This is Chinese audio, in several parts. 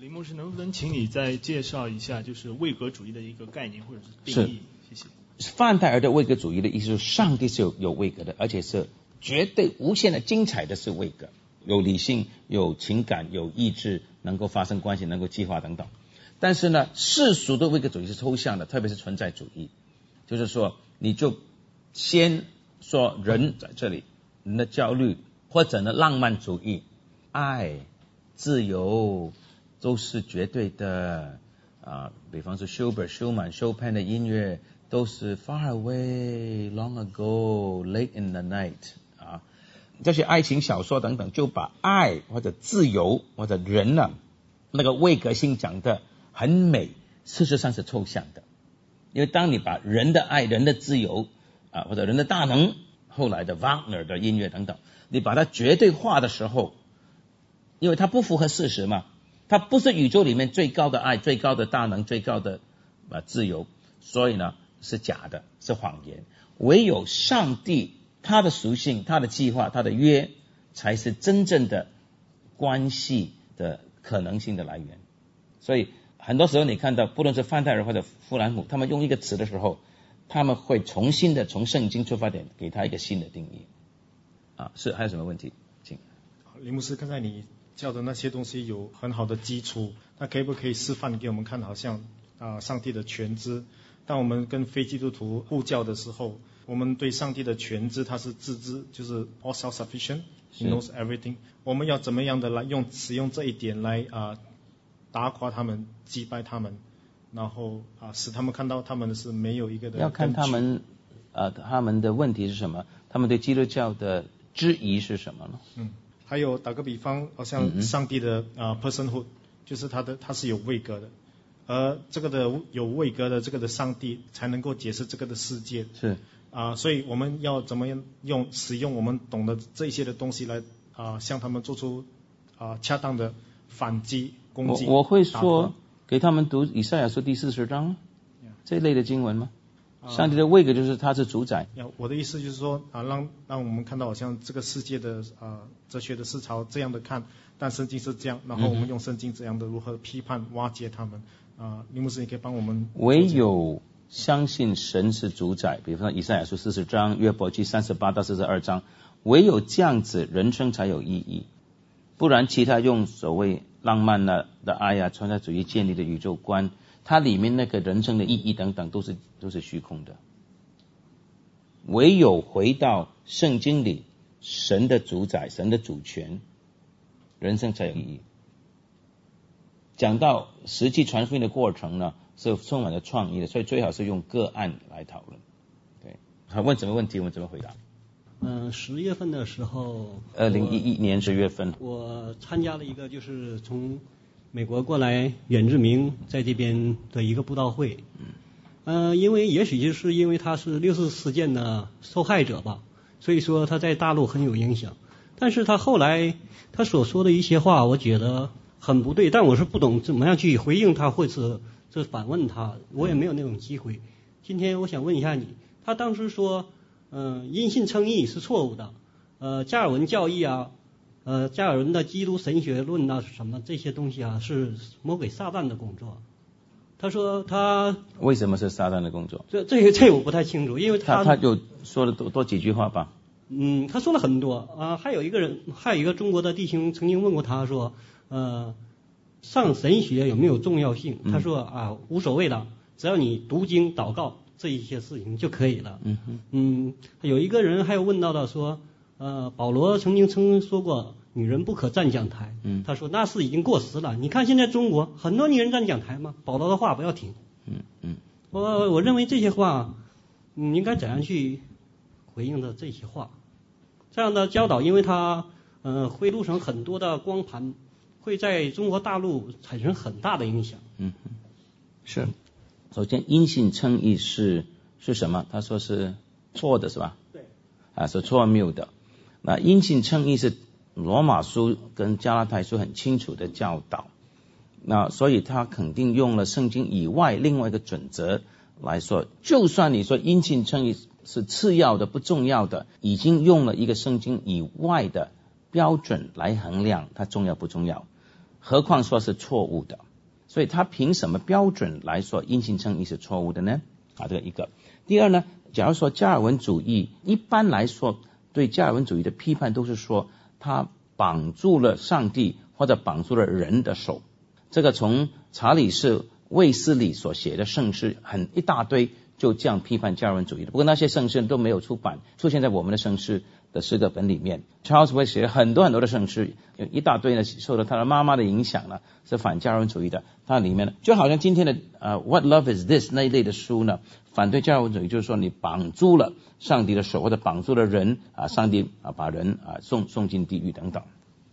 林牧师，能不能请你再介绍一下就是位格主义的一个概念或者是定义？谢谢。 范戴尔的位格主义的意思是上帝是有位格的，而且是绝对无限的精彩的是位格，有理性，有情感，有意志，能够发生关系，能够计划等等。但是呢，世俗的位格主义是抽象的，特别是存在主义，就是说你就先说人在这里，人的焦虑，或者呢浪漫主义，爱、自由都是绝对的比方说舒曼、Chopin 的音乐都是 far away, long ago, late in the night 这些爱情小说等等，就把爱或者自由或者人呢那个位格性讲的很美，事实上是抽象的。因为当你把人的爱、人的自由或者人的大能，后来的 Wagner 的音乐等等，你把它绝对化的时候，因为它不符合事实嘛，它不是宇宙里面最高的爱、最高的大能、最高的自由，所以呢是假的，是谎言。唯有上帝他的属性、他的计划、他的约，才是真正的关系的可能性的来源。所以很多时候你看到不论是范戴尔或者弗兰姆，他们用一个词的时候，他们会重新的从圣经出发点给他一个新的定义是。还有什么问题？请。 林牧师，刚才你教的那些东西有很好的基础，那可不可以示范给我们看？好像上帝的全知，当我们跟非基督徒互教的时候，我们对上帝的全知，他是自知，就是 all self-sufficient, he knows everything。我们要怎么样的来使用这一点来打垮他们、击败他们，然后使他们看到他们是没有一个的根据。 要看他们的问题是什么，他们对基督教的质疑是什么呢？ 还有打个比方，好像上帝的personhood， 就是他是有位格的，而这个的有位格的这个的上帝才能够解释这个的世界。 是所以我们要怎么样使用我们懂得这些的东西来向他们做出恰当的反击攻击。 我会说给他们读以赛亚书第40章这一类的经文吗？上帝的位格就是他是主宰。 我的意思就是说让我们看到好像这个世界的哲学的思潮这样的看，但圣经是这样，然后我们用圣经这样的如何批判瓦解他们。林牧师，你可以帮我们。 唯有相信神是主宰，比方说以赛亚书40章、约伯记38到42章，唯有这样子人生才有意义。不然其他用所谓浪漫的爱存在主义建立的宇宙观，它里面那个人生的意义等等都是虚空的。唯有回到圣经里，神的主宰、神的主权，人生才有意义。讲到实际传福音的过程呢，是充满了创意的，所以最好是用个案来讨论。对，他问什么问题我们怎么回答 ？10月份的时候 ，2011年10月份， 我参加了一个就是从美国过来远志明在这边的一个布道会。因为也许就是因为他是6四事件的受害者吧，所以说他在大陆很有影响。但是他后来他所说的一些话，我觉得很不对，但我是不懂怎么样去回应他，或者是反问他，我也没有那种机会。今天我想问一下你，他当时说因信称义是错误的，加尔文教义加尔文的基督神学论什么这些东西是魔鬼撒旦的工作。他说他为什么是撒旦的工作？ 这我不太清楚，因为他就说了多几句话吧。 他说了很多还有一个中国的弟兄曾经问过他说上神学有没有重要性？他说无所谓的，只要你读经祷告这一些事情就可以了。有一个人还有问到的说保罗曾经说过女人不可站讲台。他说那是已经过时了，你看现在中国很多女人站讲台嘛，保罗的话不要听。我认为这些话应该怎样去回应的这些话，这样的教导，因为它会录成很多的光盘，会在中国大陆产生很大的影响。 是。首先因信称义是什么？他说是错的是吧？ 对。 是错谬的。那因信称义是罗马书跟加拉太书很清楚的教导，那所以他肯定用了圣经以外另外一个准则来说，就算你说因信称义是次要的不重要的，已经用了一个圣经以外的标准来衡量它重要不重要。 何况说是错误的。所以他凭什么标准来说因信称义是错误的呢？这个一个。第二呢，假如说加尔文主义，一般来说对加尔文主义的批判都是说他绑住了上帝或者绑住了人的手。这个从查理士卫斯理所写的圣诗一大堆就这样批判加尔文主义的，不过那些圣诗都没有出版，出现在我们的圣诗的诗歌本里面。 Charles Wesley 写了很多的圣诗，一大堆呢受到他的妈妈的影响呢，是反加尔文主义的。它里面呢就好像今天的What Love Is This 那一类的书呢，反对加尔文主义，就是说你绑住了上帝的手，或者绑住了人上帝把人送进地狱等等。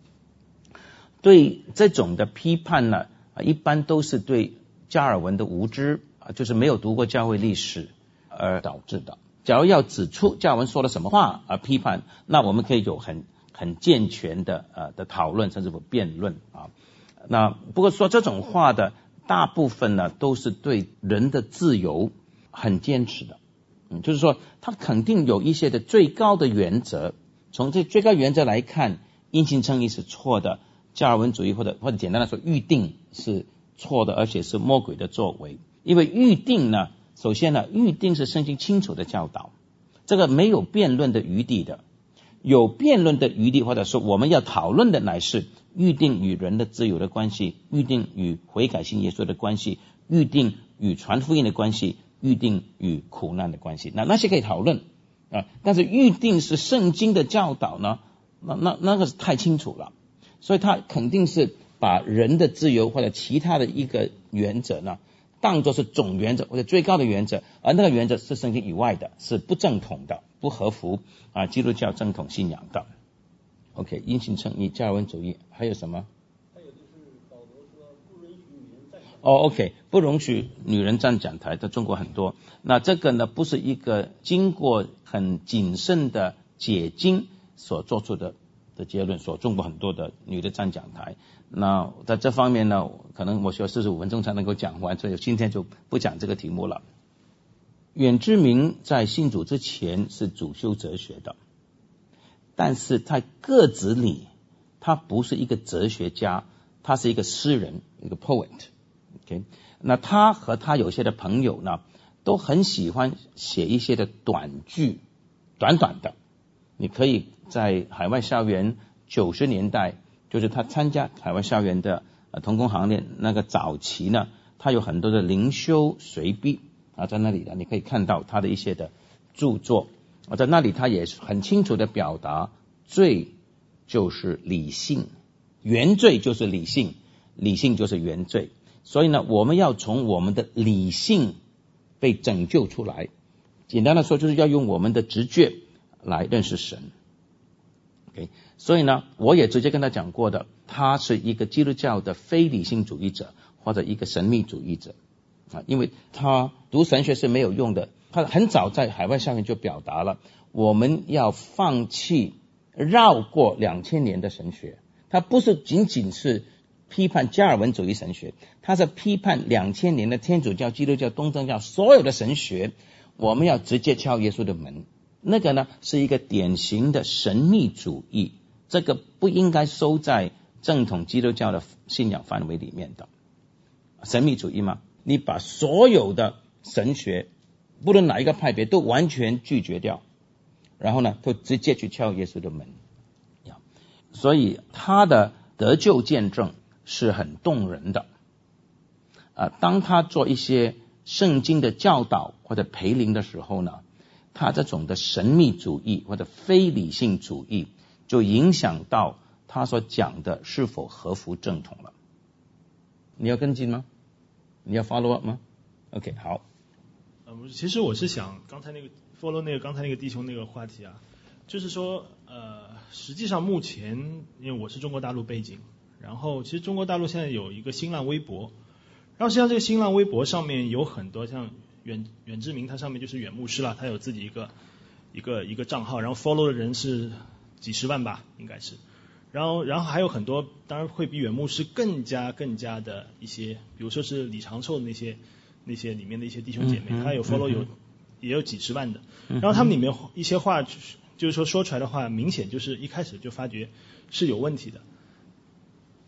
对这种的批判呢，一般都是对加尔文的无知，就是没有读过教会历史而导致的。假如要指出加尔文说了什么话而批判，那我们可以有很健全的讨论，甚至不辩论那不过说这种话的大部分呢，都是对人的自由很坚持的。就是说他肯定有一些的最高的原则，从这最高原则来看，因信称义是错的，加尔文主义或者简单来说预定是错的，而且是魔鬼的作为。因为预定呢，首先呢，预定是圣经清楚的教导，这个没有辩论的余地的。有辩论的余地，或者说我们要讨论的乃是预定与人的自由的关系，预定与悔改信耶稣的关系，预定与传福音的关系，预定与苦难的关系。那些可以讨论但是预定是圣经的教导呢，那个是太清楚了。所以他肯定是把人的自由或者其他的一个原则呢，当作是总原则或者最高的原则，而那个原则是圣经以外的，是不正统的，不合乎基督教正统信仰的。OK， 因信称义，加尔文主义还有什么？ 还有就是保罗说不允许女人站讲台。 OK， 不容许女人站讲台，在中国很多。那这个呢，不是一个经过很谨慎的解经所做出的结论，所中国很多的女的站讲台。那在这方面呢，可能我需要45分钟才能够讲完，所以今天就不讲这个题目了。远志明在信主之前是主修哲学的，但是在个子里他不是一个哲学家，他是一个诗人，一个 poet。 那他和他有些的朋友呢，都很喜欢写一些的短句，短短的。你可以在海外校园90年代，就是他参加海外校园的同工行列那个早期呢，他有很多的灵修随笔在那里呢，你可以看到他的一些的著作。在那里他也很清楚的表达，罪就是理性，原罪就是理性，理性就是原罪。所以呢，我们要从我们的理性被拯救出来，简单的说就是要用我们的直觉来认识神。所以呢，我也直接跟他讲过的，他是一个基督教的非理性主义者，或者一个神秘主义者因为他读神学是没有用的。他很早在海外校园就表达了，我们要放弃绕过2000年的神学。他不是仅仅是批判加尔文主义神学，他是批判2000年的天主教、基督教、东正教所有的神学，我们要直接敲耶稣的门。那个呢，是一个典型的神秘主义，这个不应该收在正统基督教的信仰范围里面的。神秘主义嘛，你把所有的神学不论哪一个派别都完全拒绝掉，然后呢就直接去敲耶稣的门。所以他的得救见证是很动人的当他做一些圣经的教导或者培灵的时候呢，他这种的神秘主义或者非理性主义就影响到他所讲的是否合乎正统了。你要跟进吗？你要 follow up 吗？ OK， 好。 其实我是想刚才那个 follow 刚才那个弟兄那个话题就是说实际上目前因为我是中国大陆背景，然后其实中国大陆现在有一个新浪微博，然后实际上这个新浪微博上面有很多像远志明，他上面就是远牧师了，他有自己一个账号，然后 follow 的人是几十万吧，应该是。然后还有很多，当然会比远牧师更加的一些，比如说是李长寿的那些里面的一些弟兄姐妹，他有 follow 也有几十万的。然后他们里面一些话就是说出来的话，明显就是一开始就发觉是有问题的。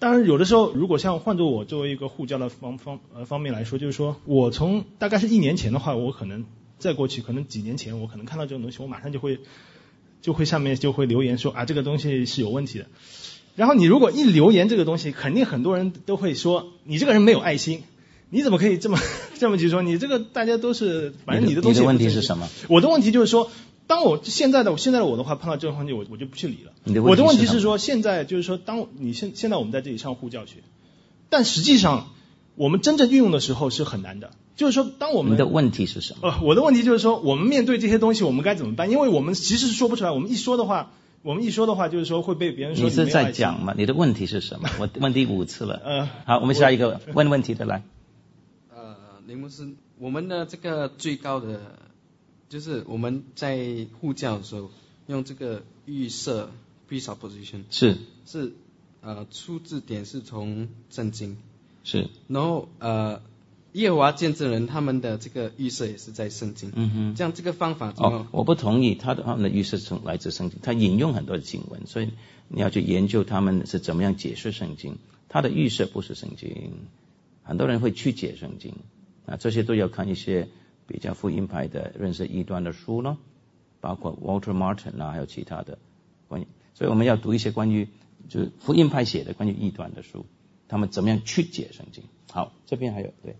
当然有的时候，如果像换作我作为一个护教的方面来说，就是说我从大概是1年前的话，我可能再过去可能几年前，我可能看到这种东西，我马上就会下面就会留言说啊这个东西是有问题的。然后你如果一留言这个东西，肯定很多人都会说你这个人没有爱心，你怎么可以这么去说？你这个大家都是，反正你的东西。 你的问题是什么？ 我的问题就是说，当我现在的我的话，碰到这种问题，我就不去理了。我的问题是说，现在就是说，当你现在我们在这里上护教学，但实际上我们真正运用的时候是很难的。就是说，当我们你的问题是什么？ 我的问题就是说，我们面对这些东西，我们该怎么办？因为我们其实是说不出来，我们一说的话，就是说会被别人说你是在讲吗？你的问题是什么？我问第5次了。好，我们下一个问问题的来。 林牧师，我们的这个最高的，就是我们在护教的时候用这个预设 presupposition 是出自点是从圣经， 是， 然后耶和华见证人他们的这个预设也是在圣经，这样这个方法我不同意，他们的预设从来自圣经，他引用很多的经文，所以你要去研究他们是怎么样解释圣经，他的预设不是圣经，很多人会曲解圣经这些都要看一些比较福音派的认识异端的书咯，包括 Walter Martin 还有其他的关于，所以我们要读一些关于就是福音派写的关于异端的书，他们怎么样曲解圣经。好，这边还有对。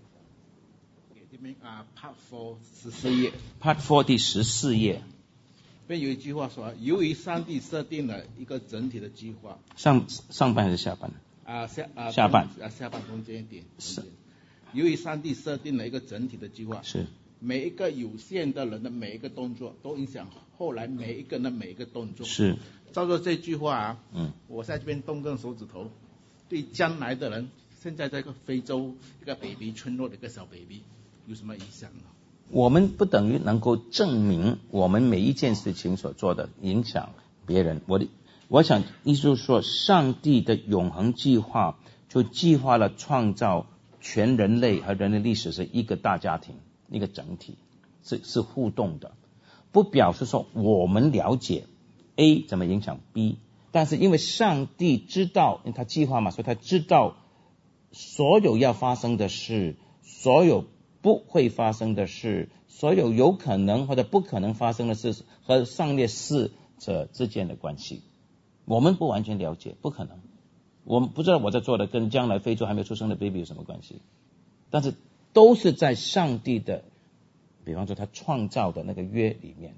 Part 4 14页 Part 4第14页， 这边有一句话说，由于上帝设定了一个整体的计划。 上半还是下半？下半。 下半中间一点。是。由于上帝设定了一个整体的计划， 是每一个有限的人的每一个动作都影响后来每一个人的每一个动作。 是。 照着这句话我在这边动根手指头，对将来的人，现在这个非洲一个 baby 村落的一个小 baby 有什么影响呢？ 我们不等于能够证明我们每一件事情所做的影响别人。我想意思就是说，上帝的永恒计划就计划了创造全人类和人类历史是一个大家庭，一个整体，是互动的，不表示说我们了解 A 怎么影响 B， 但是因为上帝知道，因为他计划嘛，所以他知道所有要发生的事，所有不会发生的事，所有有可能或者不可能发生的事和上列4者之间的关系，我们不完全了解，不可能。我们不知道我在做的跟将来非洲还没有出生的 baby 有什么关系，但是都是在上帝的，比方说他创造的那个约里面。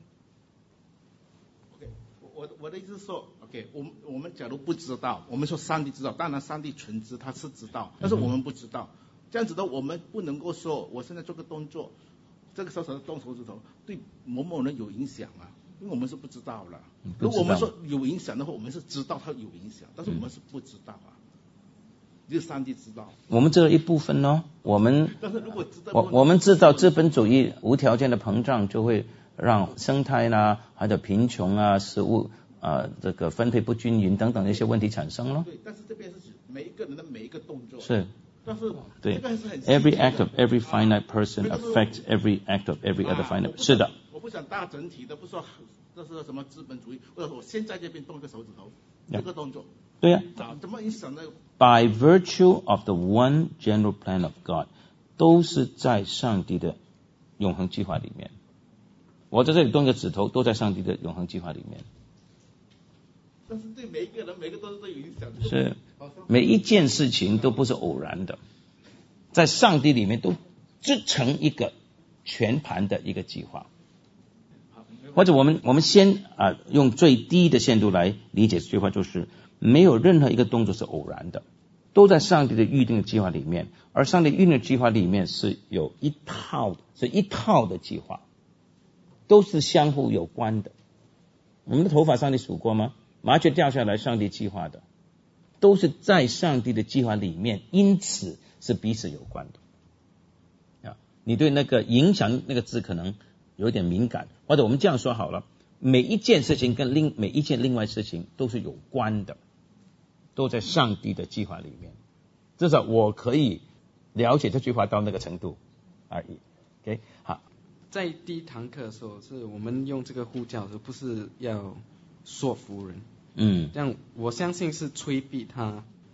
我的意思是说 ，OK， 我们假如不知道，我们说上帝知道，当然上帝全知，他是知道，但是我们不知道，这样子的我们不能够说，我现在做个动作，这个时候动手指头对某某人有影响啊。因为我们是不知道了，如果我们说有影响的话，我们是知道它有影响，但是我们是不知道只有上帝知道。 我们知道一部分咯， 但是如果我们知道资本主义无条件的膨胀就会让生态还有贫穷食物这个分配不均匀等等的一些问题产生咯。 对，但是这边是指每一个人的每一个动作。 是。 但是对 ，every act of every finite person affects every act of every other finite。是的。 我不想大整体的，不说这是什么资本主义，或者我现在这边动一个手指头，这个动作。 对呀。 怎么影响呢 ？By virtue of the one general plan of God， 都是在上帝的永恒计划里面。我在这里动一个指头，都在上帝的永恒计划里面。 但是对每一个人，每个都有影响。 是，每一件事情都不是偶然的，在上帝里面都织成一个全盘的一个计划。或者我们先用最低的限度来理解这句话，就是没有任何一个动作是偶然的，都在上帝的预定的计划里面，而上帝预定的计划里面是有一套的计划，都是相互有关的。我们的头发上帝数过吗？麻雀掉下来上帝计划的，都是在上帝的计划里面，因此是彼此有关的。你对那个影响那个字可能有点敏感，或者我们这样说好了，每一件事情跟每一件另外事情都是有关的，都在上帝的计划里面。至少我可以了解这句话到那个程度而已。OK， 好。 在第一堂课的时候，是我们用这个护教的时候，不是要说服人。这样我相信是催逼他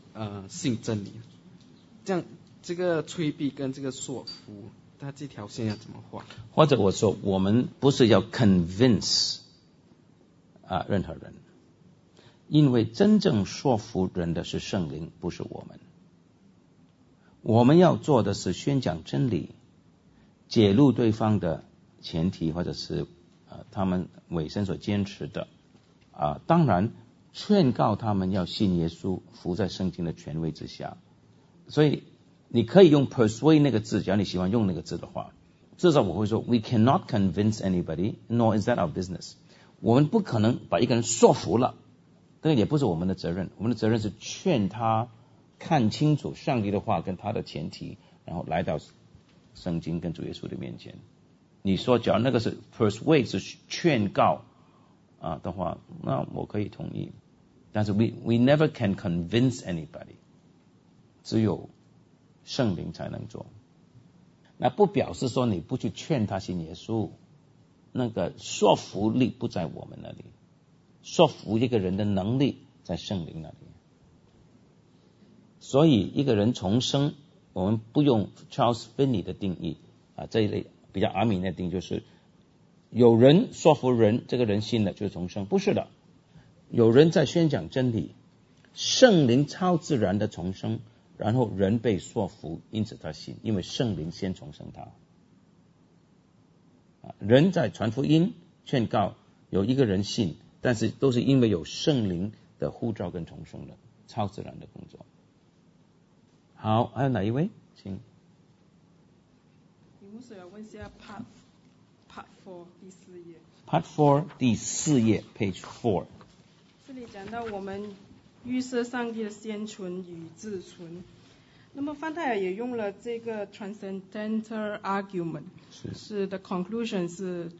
信真理。这样这个催逼跟这个说服，它这条线要怎么画？ 或者我说，我们不是要 convince 任何人，因为真正说服人的是圣灵，不是我们。我们要做的是宣讲真理，揭露对方的前提，或者是他们委身所坚持的当然劝告他们要信耶稣，服在圣经的权威之下。所以你可以用 persuade 那个字，只要你喜欢用那个字的话，至少我会说 we cannot convince anybody, nor is that our business。 我们不可能把一个人说服了，这个也不是我们的责任。我们的责任是劝他看清楚上帝的话跟他的前提，然后来到圣经跟主耶稣的面前。你说只要那个是 persuade 是劝告的话，那我可以同意。但是 we never can convince anybody， 只有圣灵才能做。那不表示说你不去劝他信耶稣，那个说服力不在我们那里，说服一个人的能力在圣灵那里。所以一个人重生，我们不用 Charles Finney 的定义这一类比较阿明的定义，就是有人说服人，这个人信了就是重生。不是的，有人在宣讲真理，圣灵超自然的重生，然后人被说服，因此他信，因为圣灵先重生他。人在传福音劝告，有一个人信，但是都是因为有圣灵的呼召跟重生的超自然的工作。好，还有哪一位？请。 我想问一下 Part 4第4页。 Part 4第4页 Page 4。 这里讲到我们预设上帝的先存与自存。那么范泰尔也用了这个 transcendental argument， 是 the conclusion 是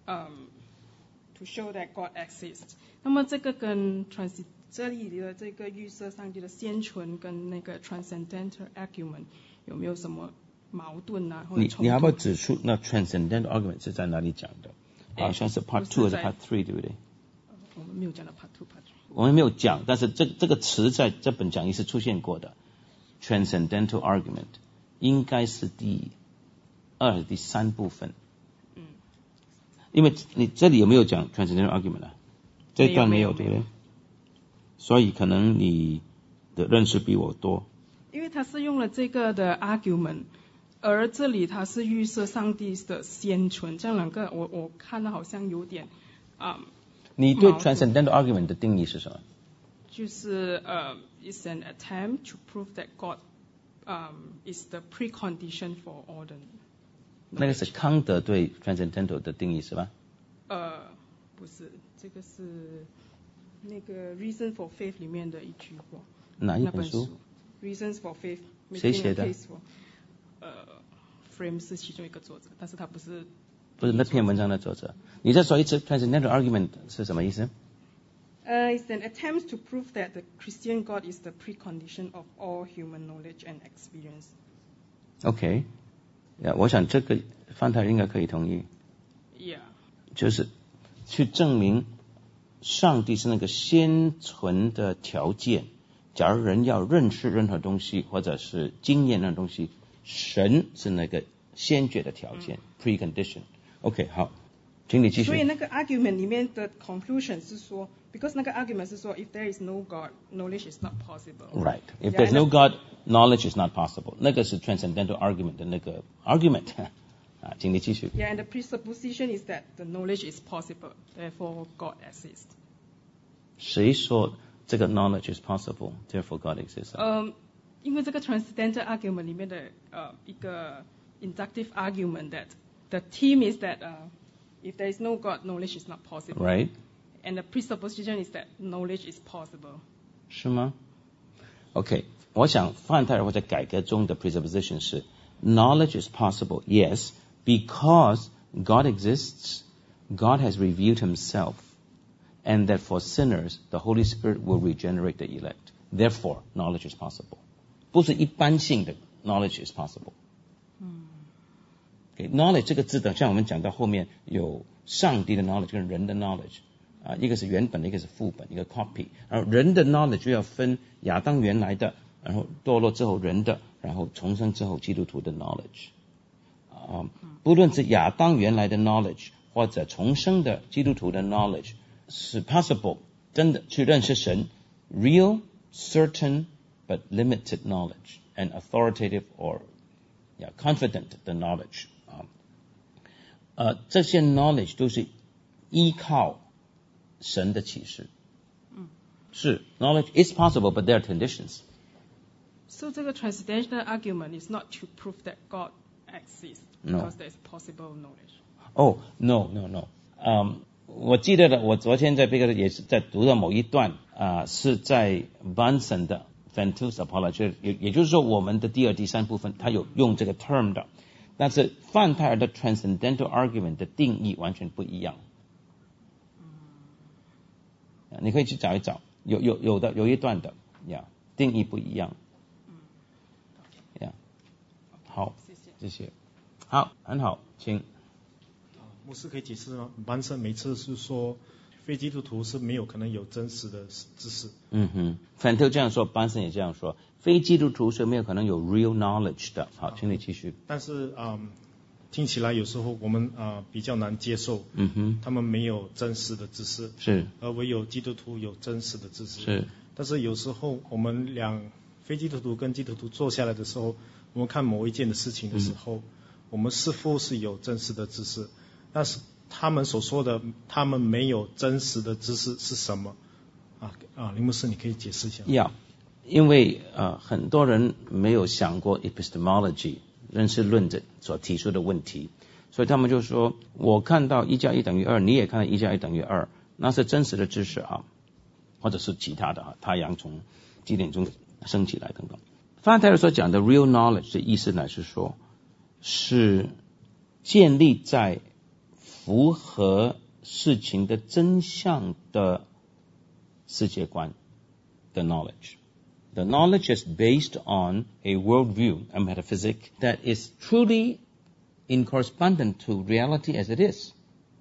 to show that God exists。那么这个跟这里的这个预设上帝的先存跟那个 transcendental argument 有没有什么矛盾啊？或者冲突？ 你要不要指出那 transcendental argument 是在哪里讲的？好像是 Part 2还是 Part 3，对不对？ 我们没有讲到 Part 2 Part 3。 我们没有讲，但是这个词在这本讲义是出现过的。Transcendental argument 应该是第2、第3部分。因为你这里有没有讲 transcendental argument 啊？这一段没有，对不对？所以可能你的认识比我多。 因为他是用了这个的 argument， 而这里他是预设上帝的先存，这样两个我看到好像有点你对 transcendental argument 的定义是什么？ 就是it's an attempt to prove that God is the precondition for all the knowledge。 那个是康德对 transcendental 的定义是吧？ 不是，这个是那个 Reason for Faith 里面的一句话。 哪一本书？ Reasons for Faith。 谁写的 ？Frame 是其中一个作者，但是他不是那篇文章的作者。你再说一次 transcendental argument 是什么意思 ？It's an attempt to prove that the Christian God is the precondition of all human knowledge and experience. OK， 我想这个范太应该可以同意。 Yeah， 就是去证明上帝是那个先存的条件。假如人要认识任何东西，或者是经验任何东西，神是那个先决的条件，precondition。OK， 好，请你继续。 所以那个 argument 里面的 conclusion 是说 ，because 那个 argument 是说 ，if there is no God, knowledge is not possible. Right. If there's no God, knowledge is not possible. 那个是 transcendental argument 的那个 argument 请你继续。 Yeah, and the presupposition is that the knowledge is possible, therefore God exists. 谁说这个 knowledge is possible, therefore God exists? 因为这个 transcendental argument 里面的一个 inductive argument that the theme is that if there is no God, knowledge is not possible. Right. And the presupposition is that knowledge is possible. 是吗 ？OK， 我想范泰尔或者改革中的 presupposition 是 knowledge is possible, yes, because God exists, God has revealed himself, and that for sinners, the Holy Spirit will regenerate the elect. Therefore, knowledge is possible. 不是一般性的 knowledge is possible. knowledge 这个字的，像我们讲到后面有上帝的 knowledge 跟人的 knowledge， 一个是原本的，一个是副本，一个 copy。然后人的 knowledge 就要分亚当原来的，然后堕落之后人的，然后重生之后基督徒的 knowledge。不论是亚当原来的 knowledge 或者重生的基督徒的 knowledge 是 possible 真的去认识神 real, certain, but limited knowledge and authoritative or confident 的 knowledge。这些 knowledge 都是依靠神的启示。是 knowledge is possible, but there are conditions. So 这个 transcendental argument is not to prove that God exists, because there is possible knowledge. Oh, no. 我记得的，我昨天在贝克也是在读到某一段是在 Bunsen 的 Ventus Apology， 也就是说我们的第二、第三部分他有用这个 term 的，但是范泰尔的 transcendental argument 的定义完全不一样。你可以去找一找，有一段的定义不一样。好，谢谢。好，很好，请。 牧师可以解释吗？班神每次是说非基督徒是没有可能有真实的知识。 反特这样说，班神也这样说，非基督徒是没有可能有 real knowledge 的。好，请你继续。 但是听起来有时候我们比较难接受，他们没有真实的知识， 是， 而唯有基督徒有真实的知识， 是。 但是有时候我们非基督徒跟基督徒坐下来的时候，我们看某一件的事情的时候，我们是否是有真实的知识？但是他们所说的他们没有真实的知识是什么？林牧师你可以解释一下。 因为很多人没有想过 epistemology 认识论的所提出的问题，所以他们就说我看到1+1等于2，你也看到1+1等于2，那是真实的知识或者是其他的太阳从几点钟升起来等等。范泰尔所讲的 real knowledge 的意思呢是说，是建立在符合事情的真相的世界观的 knowledge. The knowledge is based on a worldview, a metaphysic that is truly in correspondence to reality as it is.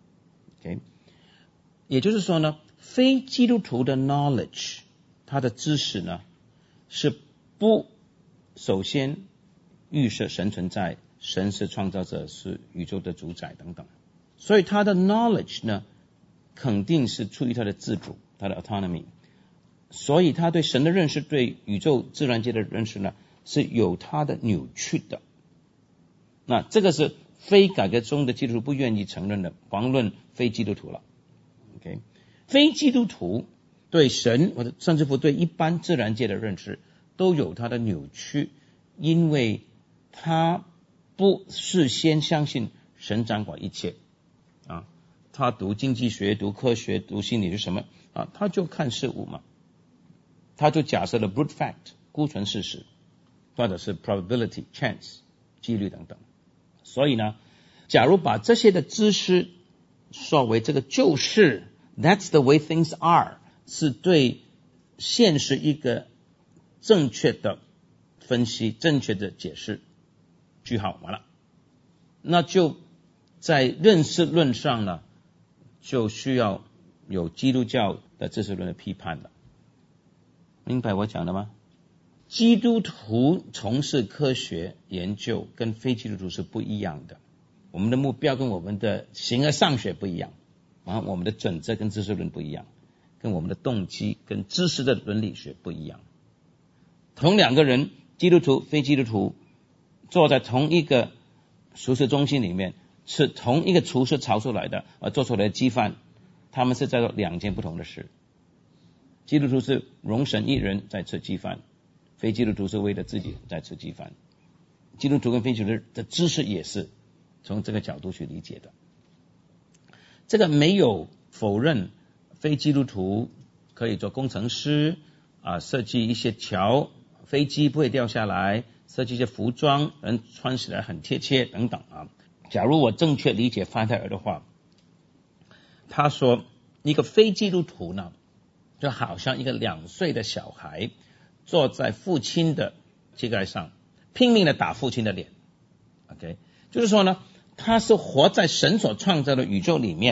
Okay? 也就是说呢，非基督徒的 knowledge， 他的知识呢，是不首先预设神存在，神是创造者，是宇宙的主宰等等。所以他的 knowledge 呢，肯定是出于他的自主，他的 autonomy。所以他对神的认识，对宇宙自然界的认识呢，是有他的扭曲的。那这个是非改革中的基督徒不愿意承认的，遑论非基督徒了。OK， 非基督徒对神或者甚至乎对一般自然界的认识都有他的扭曲，因为他不事先相信神掌管一切。他读经济学、读科学、读心理是什么他就看事物嘛，他就假设了 brute fact 孤存事实，或者是 probability chance 几率等等。所以呢，假如把这些的知识说为这个就是 that's the way things are， 是对现实一个正确的分析、正确的解释，句号完了，那就在认识论上呢，就需要有基督教的知识论的批判了。明白我讲的吗？基督徒从事科学研究跟非基督徒是不一样的，我们的目标跟我们的形而上学不一样，我们的准则跟知识论不一样，跟我们的动机跟知识的伦理学不一样。同两个人，基督徒非基督徒，坐在同一个熟食中心里面，是同一个厨师炒出来的做出来的鸡饭，他们是在做两件不同的事。基督徒是容神一人在吃鸡饭，非基督徒是为了自己在吃鸡饭。基督徒跟非基督徒的知识也是从这个角度去理解的。这个没有否认非基督徒可以做工程师设计一些桥，飞机不会掉下来，设计一些服装人穿起来很贴切等等假如我正确理解范泰尔的话，他说一个非基督徒呢，就好像一个2岁的小孩坐在父亲的膝盖上，拼命的打父亲的脸。OK， 就是说呢，他是活在神所创造的宇宙里面，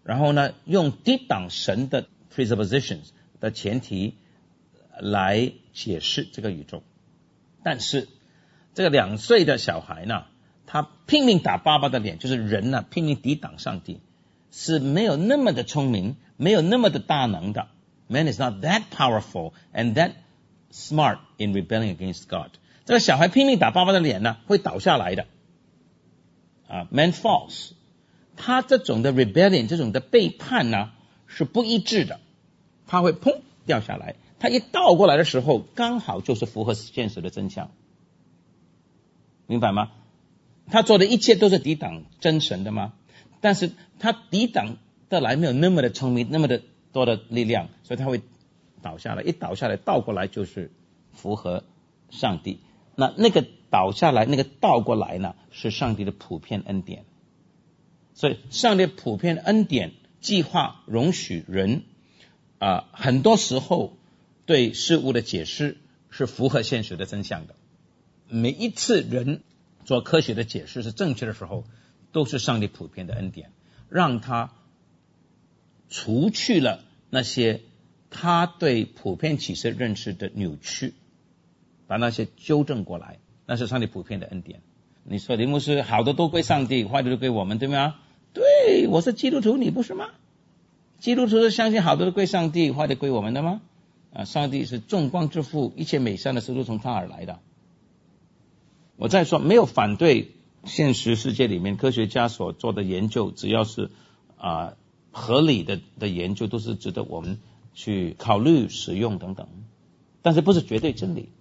然后呢用抵挡神的 presuppositions 的前提来解释这个宇宙。但是这个2岁的小孩呢，他拼命打爸爸的脸，就是人呢拼命抵挡上帝，是没有那么的聪明，没有那么的大能的。Man is not that powerful and that smart in rebelling against God。 这个小孩拼命打爸爸的脸呢，会倒下来的。Man falls。 他这种的 rebellion， 这种的背叛呢，是不一致的，他会砰掉下来。他一倒过来的时候，刚好就是符合现实的真相，明白吗？他做的一切都是抵挡真神的吗？但是他抵挡得来没有那么的聪明，那么的多的力量，所以他会倒下来。一倒下来倒过来就是符合上帝。那个倒下来，那个倒过来呢，是上帝的普遍恩典。所以上帝普遍恩典计划容许人很多时候对事物的解释是符合现实的真相的。每一次人做科学的解释是正确的时候，都是上帝普遍的恩典，让他除去了那些他对普遍启示认识的扭曲，把那些纠正过来，那是上帝普遍的恩典。你说林牧师，好的都归上帝，坏的都归我们，对吗？对，我是基督徒，你不是吗？基督徒是相信好的都归上帝，坏的归我们的吗？上帝是众光之父，一切美善的事都从他而来的。我再说，没有反对现实世界里面科学家所做的研究，只要是合理的研究，都是值得我们去考虑使用等等，但是不是绝对真理。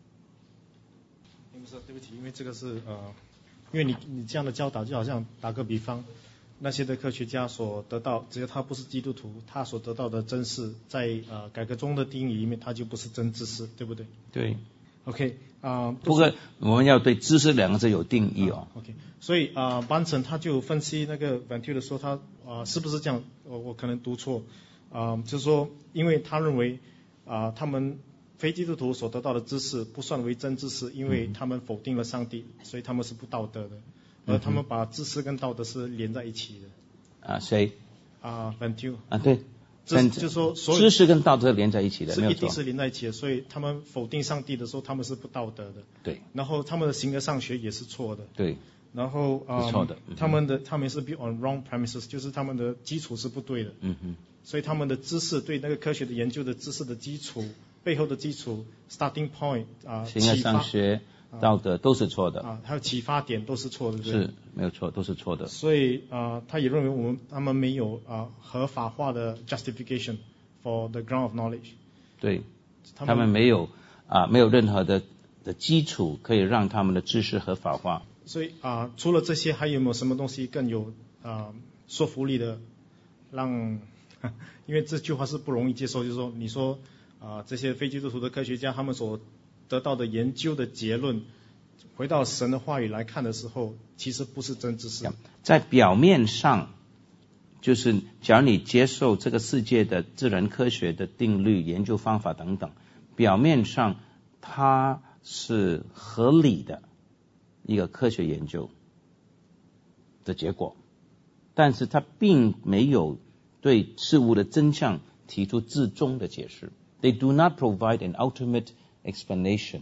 对不起，因为这个是因为你这样的教导，就好像打个比方，那些的科学家所得到，只要他不是基督徒，他所得到的真实，在改革中的定义里面，他就不是真知识，对不对？ 对。 OK 不过我们要对知识2个字有定义哦。 OK， 所以班臣他就分析那个 Van Til 说他是不是这样？我可能读错就是说，因为他认为他们非基督徒所得到的知识不算为真知识，因为他们否定了上帝，所以他们是不道德的，而他们把知识跟道德是连在一起的。 谁 Van Til 对， 就是说知识跟道德连在一起的， 是一定是连在一起的，所以他们否定上帝的时候，他们是不道德的。 对。 然后他们的形而上学也是错的。 对。 然后是错的。 他们是 built on wrong premises， 就是他们的基础是不对的。所以他们的知识对那个科学的研究的知识的基础背后的基础 starting point 形而上学道德都是错的还有启发点都是错的，对不对？ 是没有错，都是错的。 所以他也认为他们没有合法化的 justification for the ground of knowledge。 对，他们没有任何的基础可以让他们的知识合法化。 所以除了这些，还有没有什么东西更有说服力的让？因为这句话是不容易接受，就是说你说这些非基督徒的科学家他们所得到的研究的结论，回到神的话语来看的时候，其实不是真知识。 在表面上，就是假如你接受这个世界的自然科学的定律、研究方法等等，表面上它是合理的一个科学研究的结果，但是它并没有对事物的真相提出至终的解释。They do not provide an ultimate explanation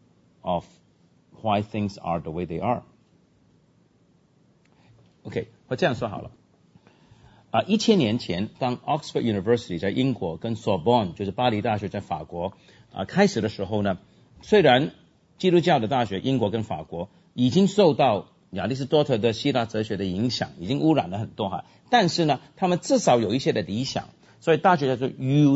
of why things are the way they are. OK， 我这样说好了。1000年前，当 Oxford University 在英国跟 Sorbonne 就是巴黎大学在法国开始的时候呢，虽然基督教的大学英国跟法国已经受到亚里士多德的希腊哲学的影响，已经污染了很多但是呢，他们至少有一些的理想，所以大学叫做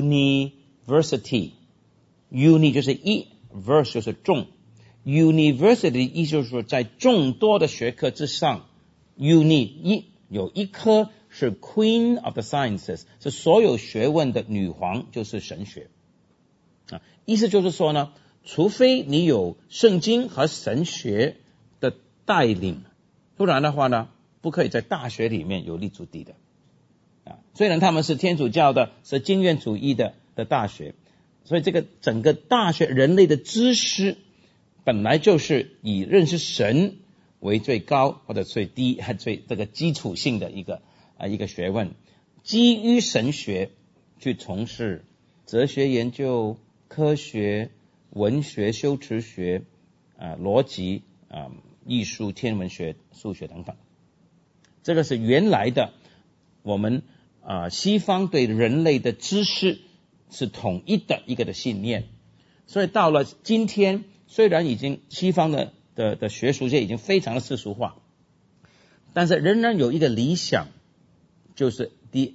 University。Uni 就是一 ，verse 就是众。University 的意思就是说，在众多的学科之上 ，Uni 有一科是 Queen of the Sciences， 是所有学问的女皇，就是神学。意思就是说呢，除非你有圣经和神学的带领，不然的话呢，不可以在大学里面有立足地的。虽然他们是天主教的，是经验主义的大学，所以这个整个大学人类的知识本来就是以认识神为最高或者最低最这个基础性的一个学问。 基于神学去从事哲学研究、科学、文学、修辞学、逻辑、艺术、天文学、数学等等。这个是原来的我们西方对人类的知识是统一的一个的信念。所以到了今天，虽然已经西方的学术界已经非常的世俗化，但是仍然有一个理想，就是 The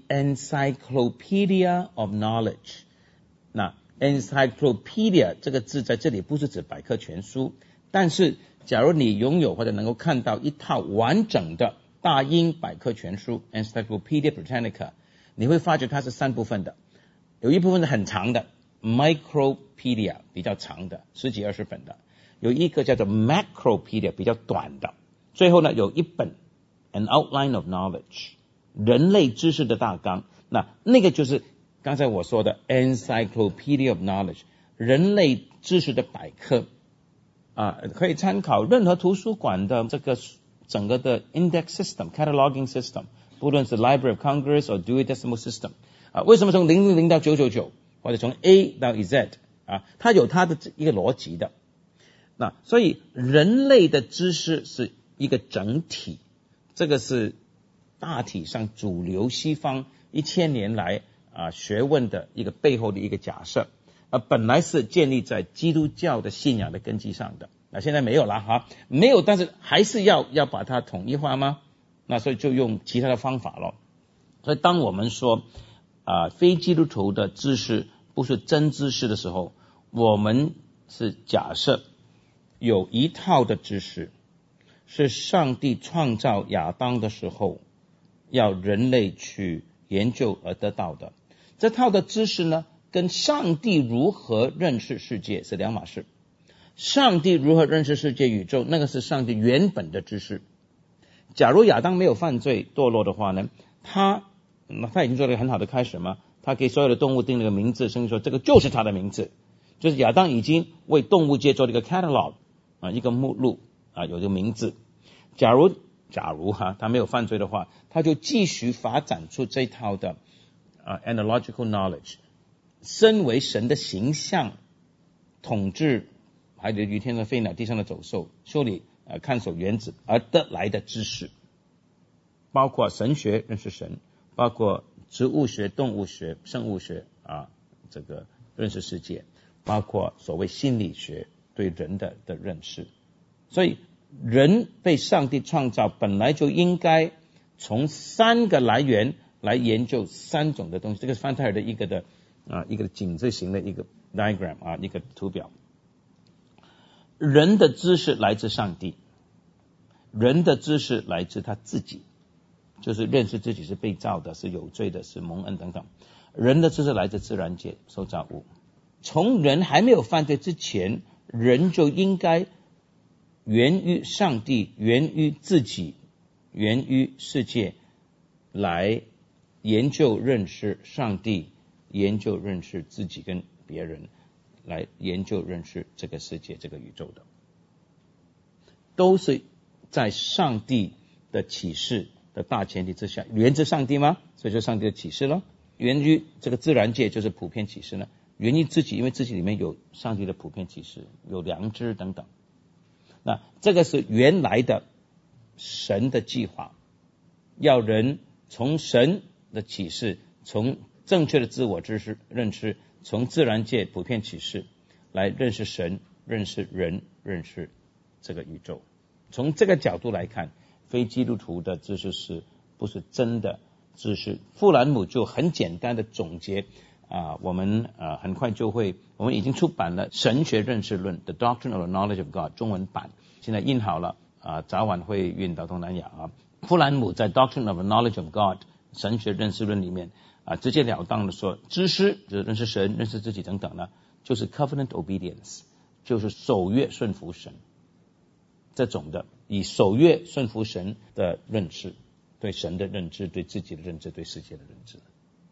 Encyclopedia of Knowledge。那 Encyclopedia 这个字在这里不是指百科全书，但是假如你拥有或者能够看到一套完整的大英百科全书 Encyclopedia Britannica， 你会发觉它是3部分的，有一部分是很长的 Micropedia 比较长的10几20本的，有一个叫做 Macropedia 比较短的，最后呢有一本 An Outline of Knowledge 人类知识的大纲。那个就是刚才我说的 Encyclopedia of Knowledge 人类知识的百科可以参考任何图书馆的这个整个的 index system cataloging system， 不论是 Library of Congress 或 Dewey Decimal System。为什么从000到999或者从 A 到 Z 它有它的一个逻辑的。那所以人类的知识是一个整体，这个是大体上主流西方1000年来学问的一个背后的一个假设，本来是建立在基督教的信仰的根基上的。那现在没有了没有，但是还是要把它统一化吗？那所以就用其他的方法了。所以当我们说非基督徒的知识不是真知识的时候，我们是假设有一套的知识是上帝创造亚当的时候要人类去研究而得到的。这套的知识呢，跟上帝如何认识世界是两码事。上帝如何认识世界宇宙，那个是上帝原本的知识。假如亚当没有犯罪堕落的话呢，他已经做了一个很好的开始嘛，他给所有的动物定了个名字，甚至说这个就是他的名字，就是亚当已经为动物界做了一个 catalog 一个目录有一个名字。假如他没有犯罪的话，他就继续发展出这套的analogical knowledge， 身为神的形象统治海里的鱼天的飞鸟地上的走兽，修理看守原子而得来的知识，包括神学认识神，包括植物学、动物学、生物学这个认识世界，包括所谓心理学对人的认识。所以人被上帝创造本来就应该从3个来源来研究3种的东西。这个是范泰尔的一个的井字形的一个 diagram 一个图表。人的知识来自上帝，人的知识来自他自己，就是认识自己是被造的，是有罪的，是蒙恩等等。人的知识来自自然界受造物。从人还没有犯罪之前，人就应该源于上帝，源于自己，源于世界，来研究认识上帝，研究认识自己跟别人，来研究认识这个世界这个宇宙的，都是在上帝的启示的大前提之下。源自上帝吗？所以就上帝的启示了。源于这个自然界就是普遍启示呢，源于自己，因为自己里面有上帝的普遍启示，有良知等等。那这个是原来的神的计划，要人从神的启示，从正确的自我知识认识，从自然界普遍启示来认识神，认识人，认识这个宇宙。从这个角度来看，非基督徒的知识是不是真的知识？富兰姆就很简单的总结我们很快就会，我们已经出版了神学认识论 The Doctrine of the Knowledge of God 中文版，现在印好了早晚会运到东南亚富兰姆在 Doctrine of the Knowledge of God 神学认识论里面直截了当的说，知识就是认识神，认识自己等等呢，就是 covenant obedience， 就是守约顺服神，这种的以守约顺服神的认识，对神的认知，对自己的认知，对世界的认知。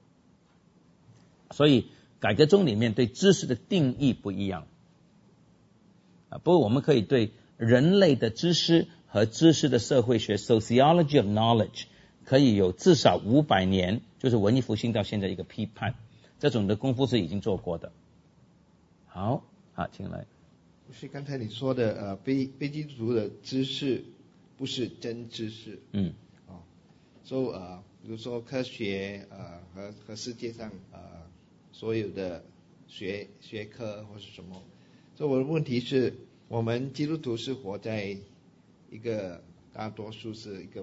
所以改革宗里面对知识的定义不一样不过我们可以对人类的知识和知识的社会学 sociology of knowledge 可以有至少500年，就是文艺复兴到现在一个批判，这种的功夫是已经做过的。好，请来。 不是刚才你说的非基督徒的知识不是真知识。比如说科学和世界上所有的学科或是什么。所以我的问题是，我们基督徒是活在一个大多数是一个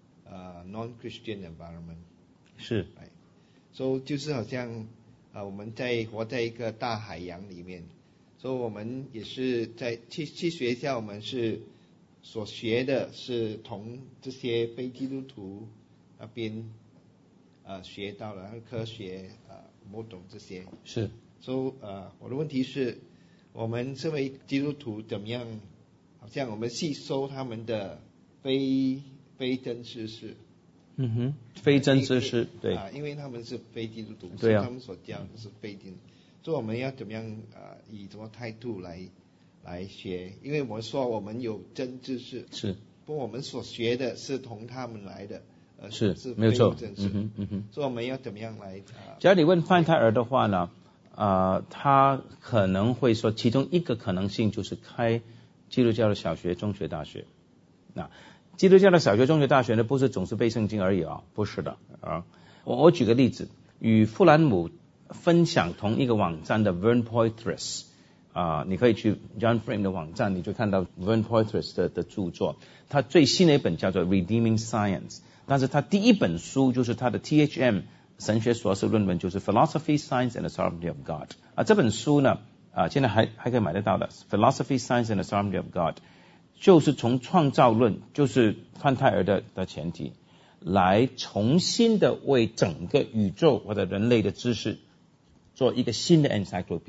non-Christian environment。 是。 所以就是好像我们活在一个大海洋里面。所以我们也是去学校，我们是所学的是从这些非基督徒那边学到了科学某种这些。 是。 所以我的问题是，我们身为基督徒怎么样？好像我们吸收他们的非真知识。 非真知识，对。 因为他们是非基督徒， 对啊， 他们所教的是非基督徒。所以我们要怎么样以什么态度来学？因为我们说我们有真知识， 是， 不过我们所学的是从他们来的， 是没有错。 所以我们要怎么样来？ 只要你问范泰尔的话呢，他可能会说，其中一个可能性就是开基督教的小学、中学、大学。那基督教的小学、中学、大学呢，不是总是背圣经而已不是的我举个例子，与富兰姆分享同一个网站的 Vern Poythress你可以去 John Frame 的网站，你就看到 Vern Poythress 的著作。他最新的一本叫做 Redeeming Science， 但是他第一本书就是他的 THM 神学硕士论文，就是 Philosophy, Science and the Sovereignty of God。这本书呢现在还可以买得到的 Philosophy, Science and the Sovereignty of God， 就是从创造论，就是范泰尔的前提，来重新的为整个宇宙或者人类的知识做一个新的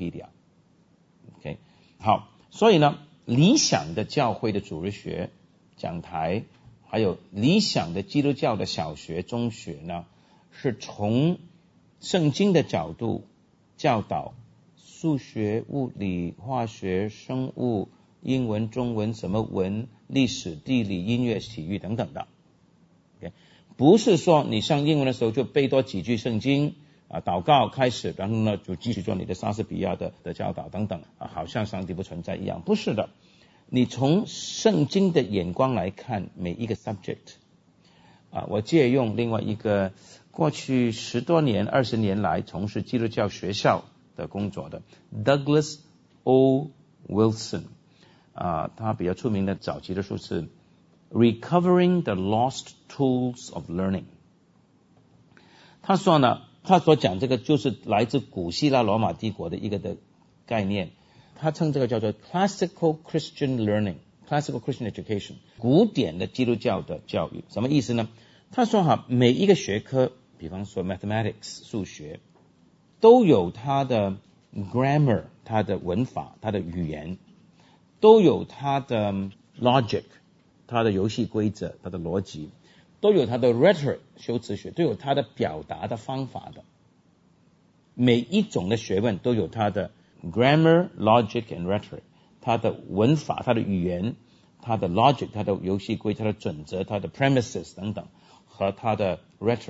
encyclopedia。OK， 好，所以呢，理想的教会的主日学讲台，还有理想的基督教的小学、中学呢，是从圣经的角度教导数学、物理、化学、生物、英文、中文、什么文、历史、地理、音乐、体育等等的。Okay？ 不是说你上英文的时候就背多几句圣经祷告开始，然后呢就继续做你的莎士比亚的教导等等好像上帝不存在一样。不是的，你从圣经的眼光来看每一个 subject。我借用另外一个过去10多年、20年来从事基督教学校的工作的 Douglas O. Wilson， 他比较出名的早期的书是 Recovering the Lost Tools of Learning。 他说呢，他所讲这个就是来自古希腊罗马帝国的一个的概念，他称这个叫做 Classical Christian Learning， Classical Christian Education， 古典的基督教的教育。什么意思呢？他说每一个学科，比方说 Mathematics 数学，都有它的 grammar， 它的文法，它的语言，都有它的 logic， 它的游戏规则，它的逻辑，都有它的 rhetoric 修辞学，都有它的表达的方法的。每一种的学问都有它的 grammar, logic and rhetoric， 它的文法，它的语言，它的 logic， 它的游戏规则，它的准则，它的 premises 等等，和它的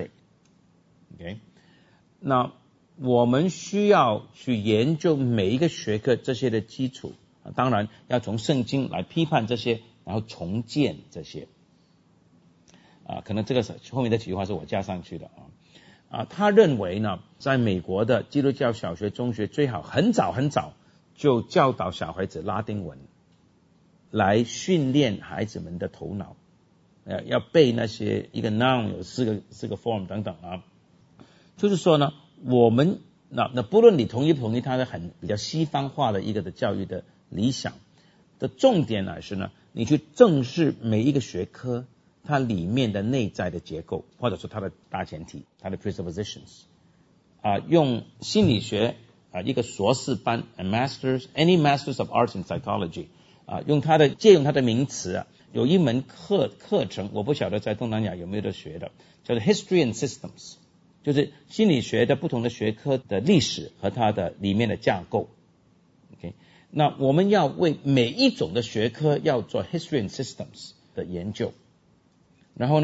rhetoric。OK， 那我们需要去研究每一个学科这些的基础，当然要从圣经来批判这些，然后重建这些。可能这个后面的几句话是我加上去的他认为呢，在美国的基督教小学、中学最好很早很早就教导小孩子拉丁文，来训练孩子们的头脑，要背那些一个 noun 有四个 form 等等就是说呢，我们那不论你同意不同意他的比较西方化的一个的教育的理想的重点呢是呢，你去正视每一个学科它里面的内在的结构，或者说它的大前提，它的 presuppositions，用心理学一个硕士班 any masters of arts in psychology，借用它的名词有一门课程，我不晓得在东南亚有没有得学的，叫做 History and Systems， 就是心理学的不同的学科的历史和它的里面的架构。OK， 那我们要为每一种的学科要做 History and Systems 的研究。然后呢，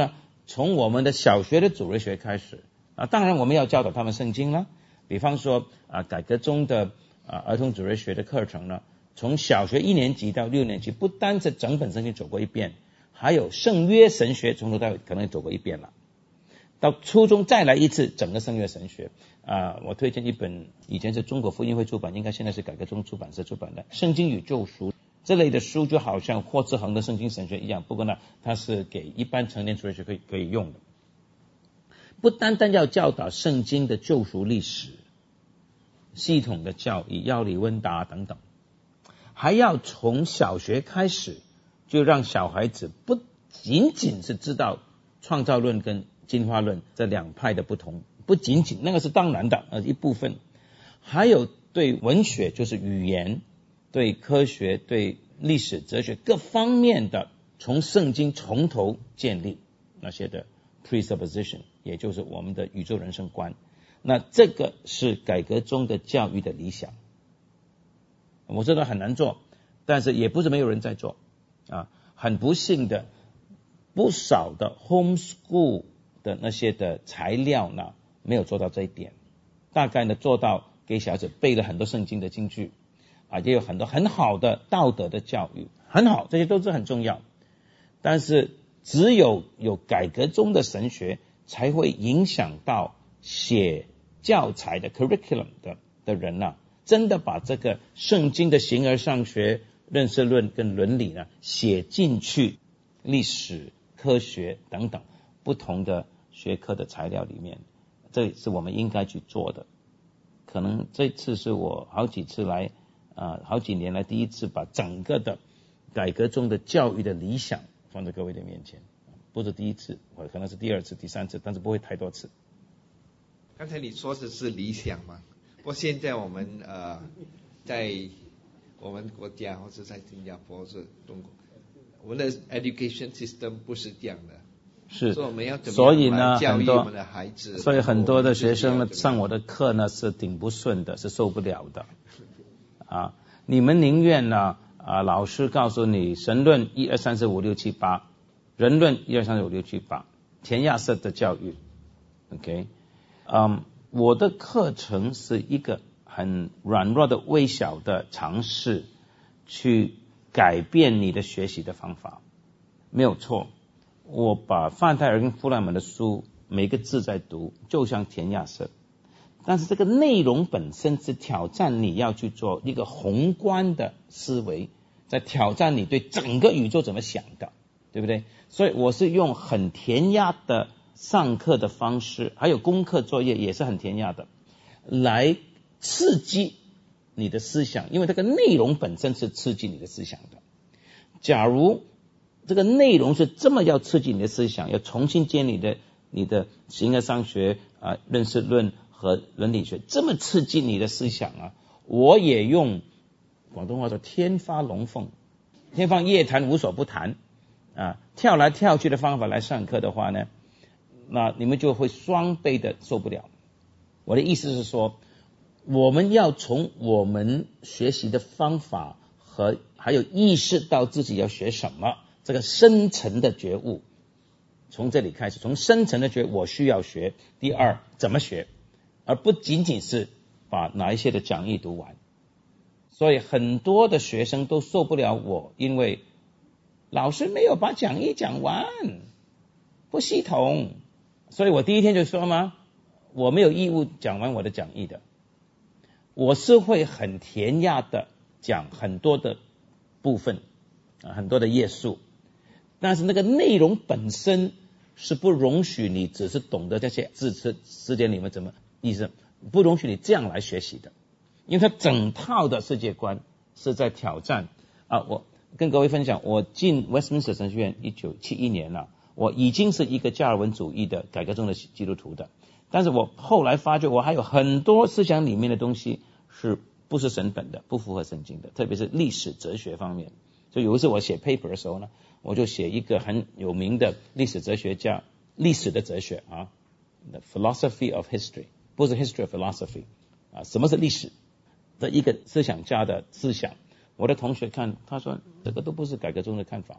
从我们的小学的主日学开始啊，当然我们要教导他们圣经了。比方说改革中的儿童主日学的课程呢，从小学1年级到6年级，不单是整本圣经走过一遍，还有圣约神学从头到尾可能走过一遍了。到初中再来一次整个圣约神学我推荐一本以前是中国福音会出版，应该现在是改革中出版社出版的《圣经与救赎》这类的书，就好像霍志恒的圣经神学一样，不过呢它是给一般成年主日学可以用的。不单单要教导圣经的救赎历史，系统的教育，要理问答等等，还要从小学开始就让小孩子不仅仅是知道创造论跟进化论这两派的不同，不仅仅那个是当然的一部分，还有对文学就是语言，对科学，对历史哲学各方面的从圣经从头建立那些的 presupposition， 也就是我们的宇宙人生观。那这个是改革中的教育的理想。我知道很难做，但是也不是没有人在做很不幸的，不少的 homeschool 的那些的材料呢没有做到这一点。大概呢做到给小孩子背了很多圣经的金句也有很多很好的道德的教育，很好，这些都是很重要。但是只有改革中的神学才会影响到写教材的 curriculum 的人真的把这个圣经的形而上学、认识论跟伦理呢写进去历史、科学等等不同的学科的材料里面，这是我们应该去做的。可能这次是我好几次来好几年来第一次把整个的改革中的教育的理想放在各位的面前，不是第一次，或可能是第2次、第3次，但是不会太多次。 刚才你说的是理想嘛？不过现在我们在我们国家或者在新加坡或是中国，我们的 education system 不是这样的。 是， 所以我们要怎所以么呢， 教育我们的孩子？ 所以很多的学生呢上我的课呢是顶不顺的，是受不了的你们宁愿呢老师告诉你神论1、2、3、4、5、6、7、8，人论1、2、3、4、5、6、7、8，填鸭式的教育。OK，我的课程是一个很软弱的微小的尝试，去改变你的学习的方法，没有错。我把范泰尔跟弗莱门的书每个字在读，就像填鸭式，但是这个内容本身是挑战你要去做一个宏观的思维，在挑战你对整个宇宙怎么想的，对不对？所以我是用很填鸭的上课的方式，还有功课作业也是很填鸭的，来刺激你的思想，因为这个内容本身是刺激你的思想的。假如这个内容是这么要刺激你的思想，要重新建立你的形而上学认识论和伦理学，这么刺激你的思想我也用广东话说天发龙凤，天方夜谭无所不谈跳来跳去的方法来上课的话呢，那你们就会双倍的受不了。我的意思是说，我们要从我们学习的方法和还有意识到自己要学什么，这个深层的觉悟，从这里开始，从深层的觉悟我需要学，第二怎么学，而不仅仅是把哪一些的讲义读完。所以很多的学生都受不了我，因为老师没有把讲义讲完，不系统。所以我第一天就说嘛，我没有义务讲完我的讲义的，我是会很填鸭的讲很多的部分很多的页数，但是那个内容本身是不容许你只是懂得这些字典里面怎么意思，不容许你这样来学习的，因为它整套的世界观是在挑战我跟各位分享，我进 Westminster 神学院1971年了，我已经是一个加尔文主义的改革中的基督徒的，但是我后来发觉我还有很多思想里面的东西是不是神本的，不符合圣经的，特别是历史哲学方面。所以有一次我写 paper 的时候呢，我就写一个很有名的历史哲学家，历史的哲学The philosophy of history， 不是 history of philosophy 什么是历史的一个思想家的思想。我的同学看，他说这个都不是改革中的看法，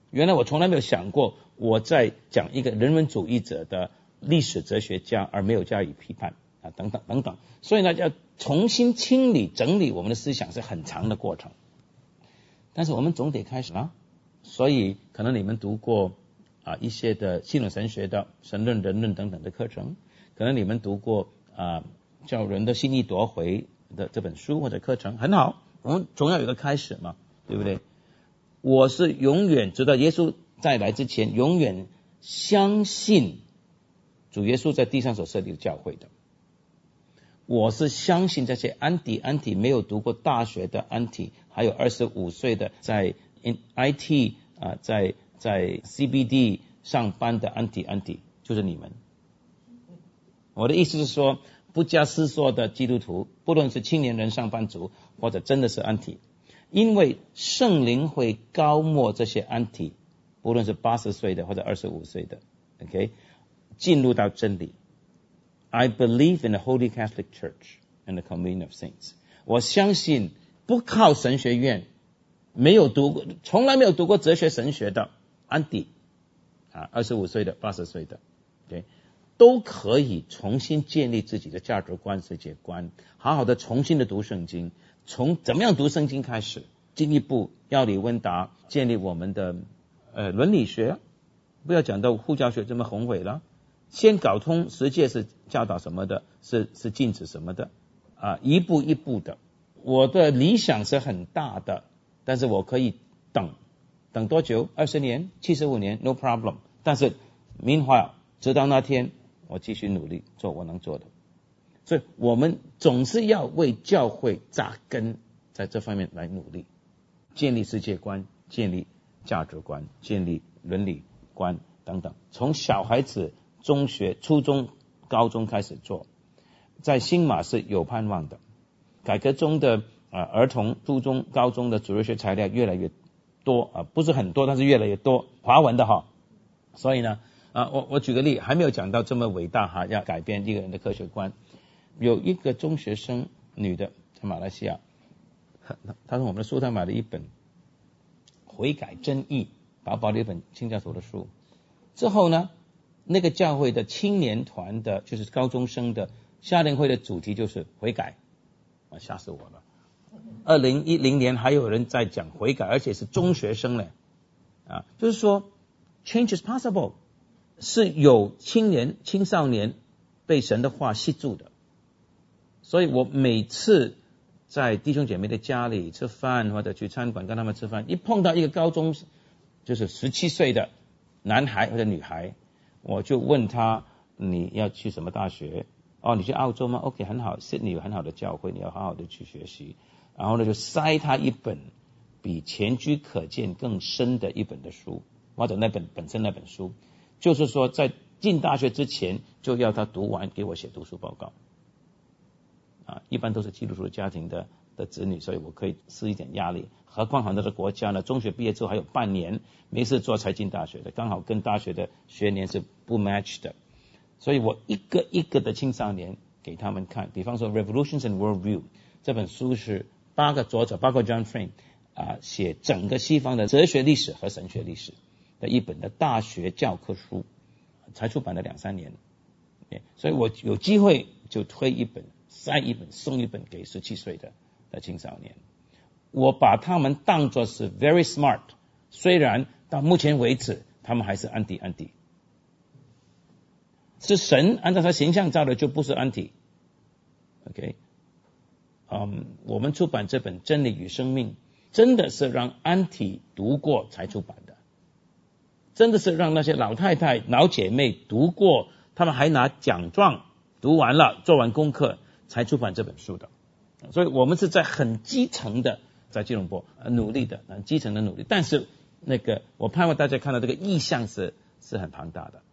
原来我从来没有想过我在讲一个人文主义者的历史哲学家，而没有加以批判啊，等等等等。所以呢，要重新清理整理我们的思想是很长的过程，但是我们总得开始了。所以可能你们读过一些的系统神学的神论、人论等等的课程，可能你们读过叫人的心意夺回的这本书或者课程，很好，我们总要有个开始嘛，对不对？我是永远直到耶稣再来之前，永远相信主耶稣在地上所设立的教会的。我是相信这些安迪没有读过大学的安迪，还有25岁的在 IT 在 CBD 上班的安迪，就是你们。我的意思是说，不加思索的基督徒，不论是青年人、上班族，或者真的是安迪，因为圣灵会膏抹这些安迪，不论是80岁的或者25岁的 ，OK， 进入到真理。I believe in the Holy Catholic Church and the Communion of Saints。我相信不靠神学院，没有读过，从来没有读过哲学神学的安迪25岁的、80岁的 ，OK， 都可以重新建立自己的价值观、世界观，好好的重新的读圣经，从怎么样读圣经开始，进一步要理问答，建立我们的伦理学，不要讲到护教学这么宏伟了。先搞通十诫是教导什么的，是禁止什么的一步一步的。我的理想是很大的，但是我可以等多久？20年、75年 ，no problem。但是 meanwhile， 直到那天，我继续努力做我能做的。所以我们总是要为教会扎根，在这方面来努力，建立世界观，建立价值观，建立伦理观等等。从小孩子中学、初中、高中开始做，在新马是有盼望的。改革中的儿童、初中、高中的主日学材料越来越多不是很多，但是越来越多，华文的哈。所以呢我举个例，还没有讲到这么伟大要改变一个人的科学观。有一个中学生，女的，在马来西亚，她从我们的书摊买了一本《悔改真义》，薄薄的一本清教徒的书。之后呢，那个教会的青年团的，就是高中生的夏令会的主题就是悔改，吓死我了。2010年还有人在讲悔改，而且是中学生呢，就是说 change is possible， 是有青少年被神的话吸住的。所以我每次在弟兄姐妹的家里吃饭，或者去餐馆跟他们吃饭，一碰到一个高中就是17岁的男孩或者女孩，我就问他，你要去什么大学？你去澳洲吗？ OK， 很好， Sydney 有很好的教会，你要好好的去学习。然后呢，就塞他一本比前居可见更深的一本的书，或者本身那本书，就是说在进大学之前就要他读完，给我写读书报告。一般都是基督徒家庭的子女，所以我可以施一点压力。何况很多的国家呢，中学毕业之后还有半年没事做才进大学的，刚好跟大学的学年是不 match 的。所以我一个一个的青少年给他们看，比方说 Revolutions and Worldview 这本书是8个作者，包括 John Frame 写整个西方的哲学历史和神学历史的一本的大学教科书，才出版了2-3年。所以我有机会就推一本，塞一本，送一本给17岁的青少年。我把他们当作是 very smart， 虽然到目前为止他们还是安迪，是神按照他形象造的，就不是安迪。OK， 我们出版这本《真理与生命》，真的是让安迪读过才出版的，真的是让那些老太太、老姐妹读过，他们还拿奖状，读完了，做完功课才出版这本书的。所以我们是在很基层的，在基隆坡努力的，基层的努力。但是我盼望大家看到这个意向是很庞大的。